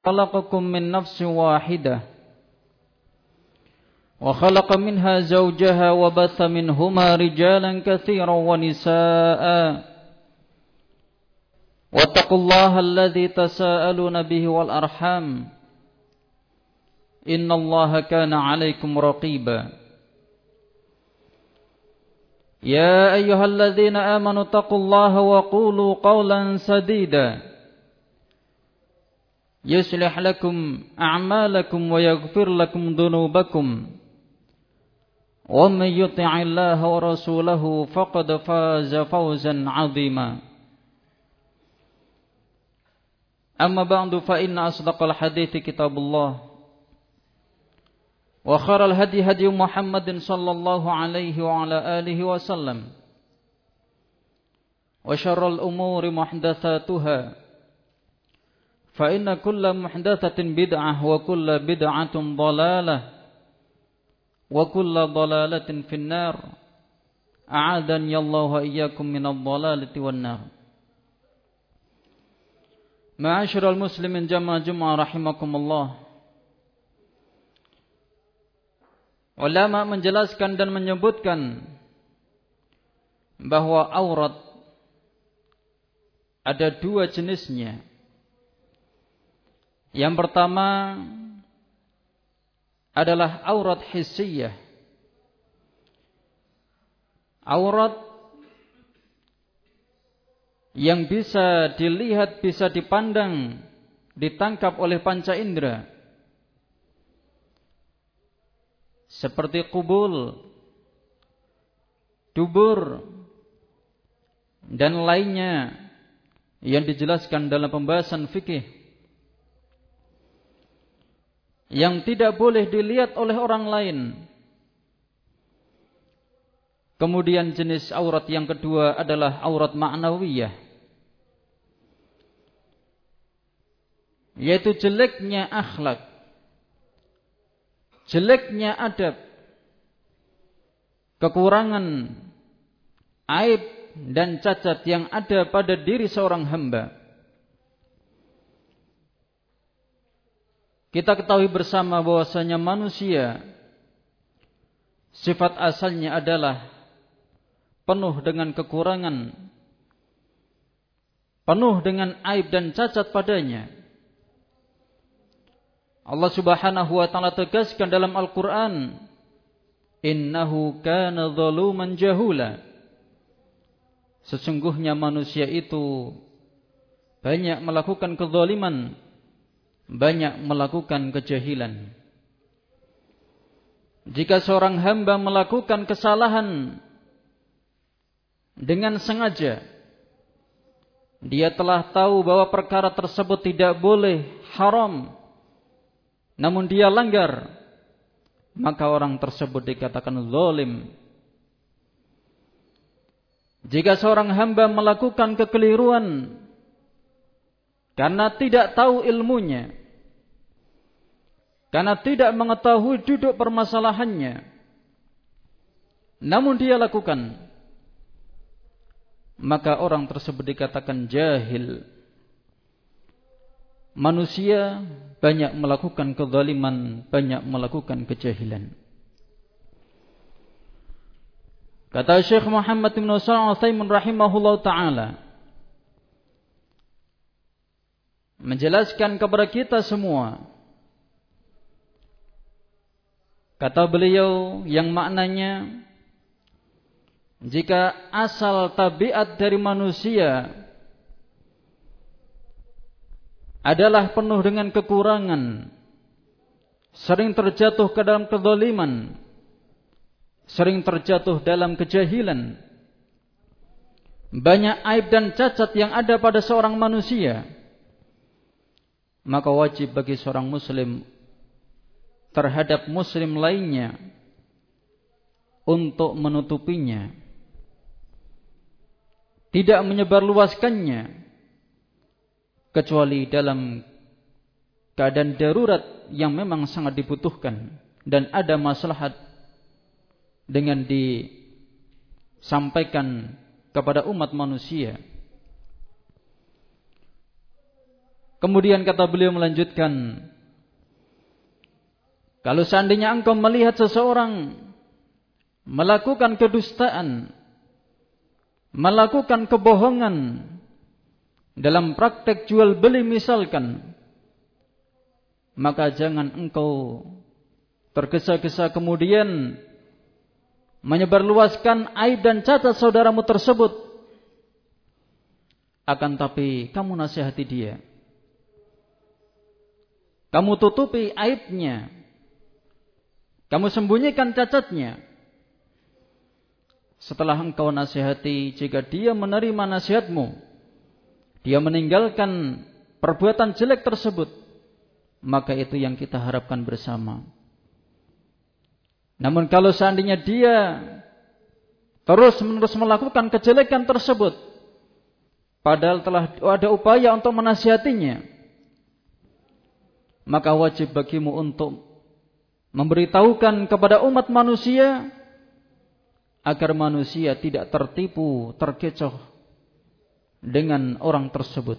خلقكم من نفس واحدة وخلق منها زوجها وبث منهما رجالا كثيرا ونساء واتقوا الله الذي تساءلون به والأرحام إن الله كان عليكم رقيبا يا أيها الذين آمنوا اتقوا الله وقولوا قولا سديدا يصلح لكم أعمالكم ويغفر لكم ذنوبكم ومن يطع الله ورسوله فقد فاز فوزا عظيما أما بعد فإن أصدق الحديث كتاب الله وخير الهدي هدي محمد صلى الله عليه وعلى آله وسلم وشر الأمور محدثاتها فإن كل محدثة بدعة وكل بدعة ضلالة وكل ضلالة في النار أعاذني الله وإياكم من الضلالة والنار. Ma'asyiral muslimin jamaah rahimakumullah. Ulama menjelaskan dan menyebutkan bahwa aurat ada dua jenisnya. Yang pertama adalah aurat hissiyah. Aurat yang bisa dilihat, bisa dipandang, ditangkap oleh panca indera. Seperti kubul, dubur, dan lainnya yang dijelaskan dalam pembahasan fikih. Yang tidak boleh dilihat oleh orang lain. Kemudian jenis aurat yang kedua adalah aurat ma'nawiyah, yaitu jeleknya akhlak, jeleknya adab, kekurangan, aib dan cacat yang ada pada diri seorang hamba. Kita ketahui bersama bahwasanya manusia sifat asalnya adalah penuh dengan kekurangan, penuh dengan aib dan cacat padanya. Allah Subhanahu wa taala tegaskan dalam Al-Qur'an, "Innahu kana zaluman jahula." Sesungguhnya manusia itu banyak melakukan kezaliman, banyak melakukan kejahilan. Jika seorang hamba melakukan kesalahan dengan sengaja, dia telah tahu bahwa perkara tersebut tidak boleh, haram, namun dia langgar, maka orang tersebut dikatakan zalim. Jika seorang hamba melakukan kekeliruan karena tidak tahu ilmunya, karena tidak mengetahui duduk permasalahannya, namun dia lakukan, maka orang tersebut dikatakan jahil. Manusia banyak melakukan kezaliman, banyak melakukan kejahilan. Kata Syekh Muhammad bin Shalih Al-Utsaimin rahimahullah ta'ala, menjelaskan kepada kita semua, kata beliau yang maknanya, jika asal tabiat dari manusia adalah penuh dengan kekurangan, sering terjatuh ke dalam kezaliman, sering terjatuh dalam kejahilan, banyak aib dan cacat yang ada pada seorang manusia, maka wajib bagi seorang muslim terhadap muslim lainnya untuk menutupinya, tidak menyebarluaskannya, kecuali dalam keadaan darurat yang memang sangat dibutuhkan dan ada maslahat dengan disampaikan kepada umat manusia. Kemudian kata beliau melanjutkan, kalau seandainya engkau melihat seseorang melakukan kedustaan, melakukan kebohongan dalam praktek jual beli misalkan, maka jangan engkau tergesa-gesa kemudian menyebarluaskan aib dan cacat saudaramu tersebut. Akan tapi kamu nasihati dia, kamu tutupi aibnya, kamu sembunyikan cacatnya. Setelah engkau nasihati, jika dia menerima nasihatmu, dia meninggalkan perbuatan jelek tersebut, maka itu yang kita harapkan bersama. Namun kalau seandainya dia terus-menerus melakukan kejelekan tersebut, padahal telah ada upaya untuk menasihatinya, maka wajib bagimu untuk memberitahukan kepada umat manusia agar manusia tidak tertipu, terkecoh dengan orang tersebut.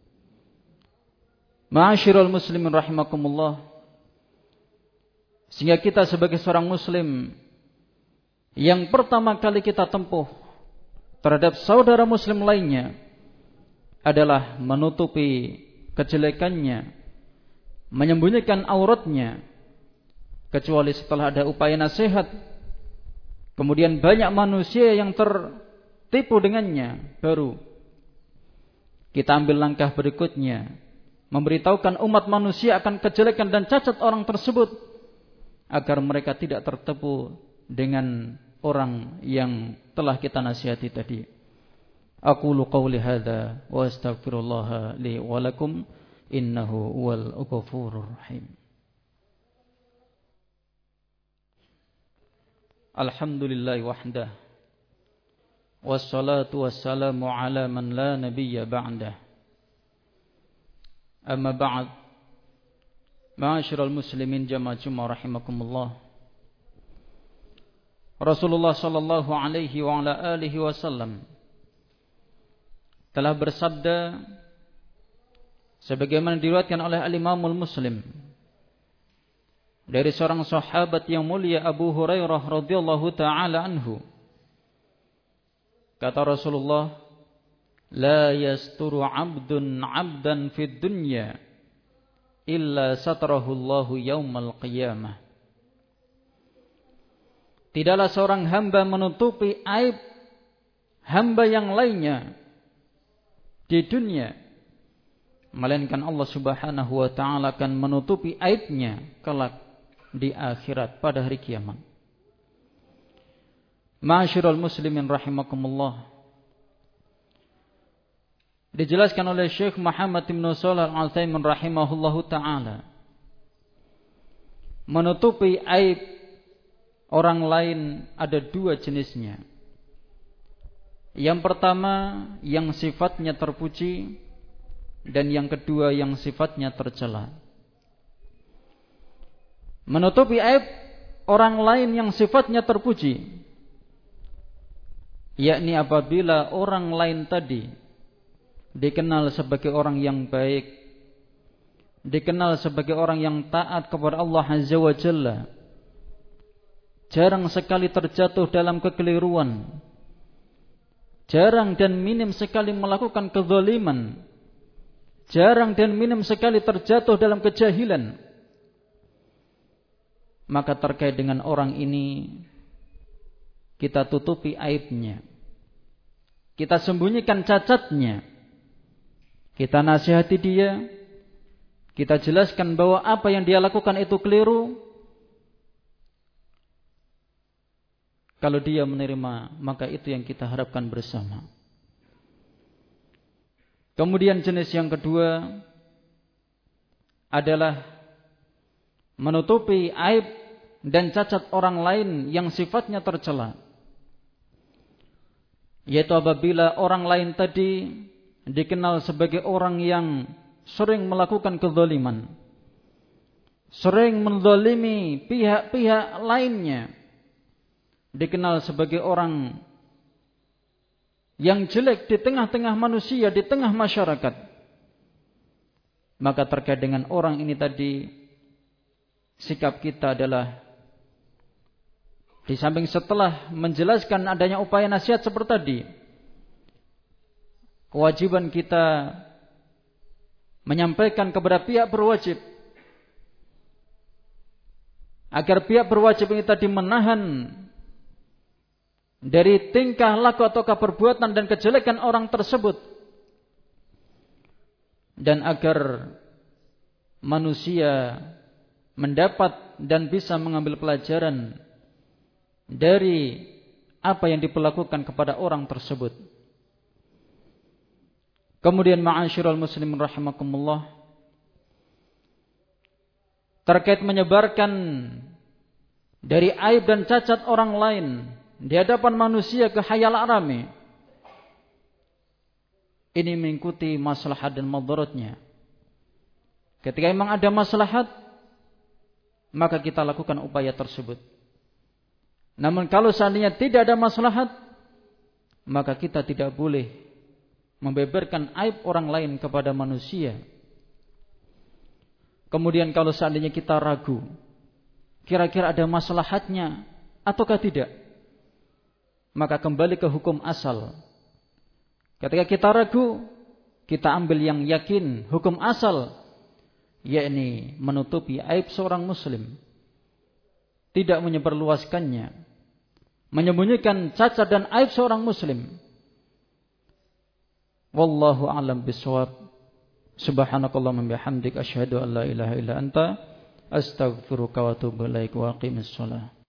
Ma'asyiral muslimin rahimakumullah. Sehingga kita sebagai seorang muslim, yang pertama kali kita tempuh terhadap saudara muslim lainnya adalah menutupi kejelekannya, menyembunyikan auratnya, kecuali setelah ada upaya nasihat. Kemudian banyak manusia yang tertipu dengannya, baru kita ambil langkah berikutnya, memberitahukan umat manusia akan kejelekan dan cacat orang tersebut, agar mereka tidak tertipu dengan orang yang telah kita nasihati tadi. Aqulu qawli hadza wa astaghfirullah li wa lakum innahu huwal ghafurur rahim. Alhamdulillahi wahdah, wassalatu wassalamu ala man la nabiyya ba'dah. Amma ba'd, ma'asyiral muslimin jamaah Jumat rahimakumullah. Rasulullah sallallahu alaihi wa ala alihi wasallam telah bersabda sebagaimana diriwayatkan oleh Al-Imamul Muslim dari seorang sahabat yang mulia, Abu Hurairah radhiyallahu taala anhu. Kata Rasulullah, la yasturu 'abdun 'abdan fid dunya illa satarahu Allahu yaumal qiyamah. Tidaklah seorang hamba menutupi aib hamba yang lainnya di dunia, melainkan Allah Subhanahu wa taala akan menutupi aibnya kelak di akhirat pada hari kiamat. Ma'asyiral muslimin rahimakumullah. Dijelaskan oleh Syekh Muhammad bin Shalih Al-Utsaimin rahimahullahu taala, menutupi aib orang lain ada dua jenisnya. Yang pertama yang sifatnya terpuji, dan yang kedua yang sifatnya tercela. Menutupi aib orang lain yang sifatnya terpuji, yakni apabila orang lain tadi dikenal sebagai orang yang baik, dikenal sebagai orang yang taat kepada Allah Azza wa Jalla, jarang sekali terjatuh dalam kekeliruan, jarang dan minim sekali melakukan kezaliman, jarang dan minim sekali terjatuh dalam kejahilan, maka terkait dengan orang ini kita tutupi aibnya, kita sembunyikan cacatnya, kita nasihati dia, kita jelaskan bahwa apa yang dia lakukan itu keliru. Kalau dia menerima, maka itu yang kita harapkan bersama. Kemudian jenis yang kedua adalah menutupi aib dan cacat orang lain yang sifatnya tercela, yaitu apabila orang lain tadi dikenal sebagai orang yang sering melakukan kezaliman, sering menzalimi pihak-pihak lainnya, dikenal sebagai orang yang jelek di tengah-tengah manusia, di tengah masyarakat, Maka terkait dengan orang ini tadi, sikap kita adalah di samping setelah menjelaskan adanya upaya nasihat seperti tadi, kewajiban kita menyampaikan kepada pihak berwajib agar pihak berwajib ini tadi menahan dari tingkah laku atau perbuatan dan kejelekan orang tersebut, dan agar manusia mendapat dan bisa mengambil pelajaran dari apa yang diperlakukan kepada orang tersebut. Kemudian ma'asyiral muslimin rahimakumullah, terkait menyebarkan dari aib dan cacat orang lain di hadapan manusia ke khayal rame, ini mengikuti maslahat dan madaratnya. Ketika memang ada maslahat, maka kita lakukan upaya tersebut. Namun kalau seandainya tidak ada maslahat, maka kita tidak boleh membeberkan aib orang lain kepada manusia. Kemudian kalau seandainya kita ragu, kira-kira ada maslahatnya ataukah tidak, maka kembali ke hukum asal. Ketika kita ragu, kita ambil yang yakin, hukum asal, yakni menutupi aib seorang muslim, tidak menyebarluaskannya, menyembunyikan cacat dan aib seorang muslim. Wallahu a'lam bishawab. Subhanakallahumma bihamdik asyhadu an la ilaha illa anta astaghfiruka wa atubu ilaik wa aqimis shalah.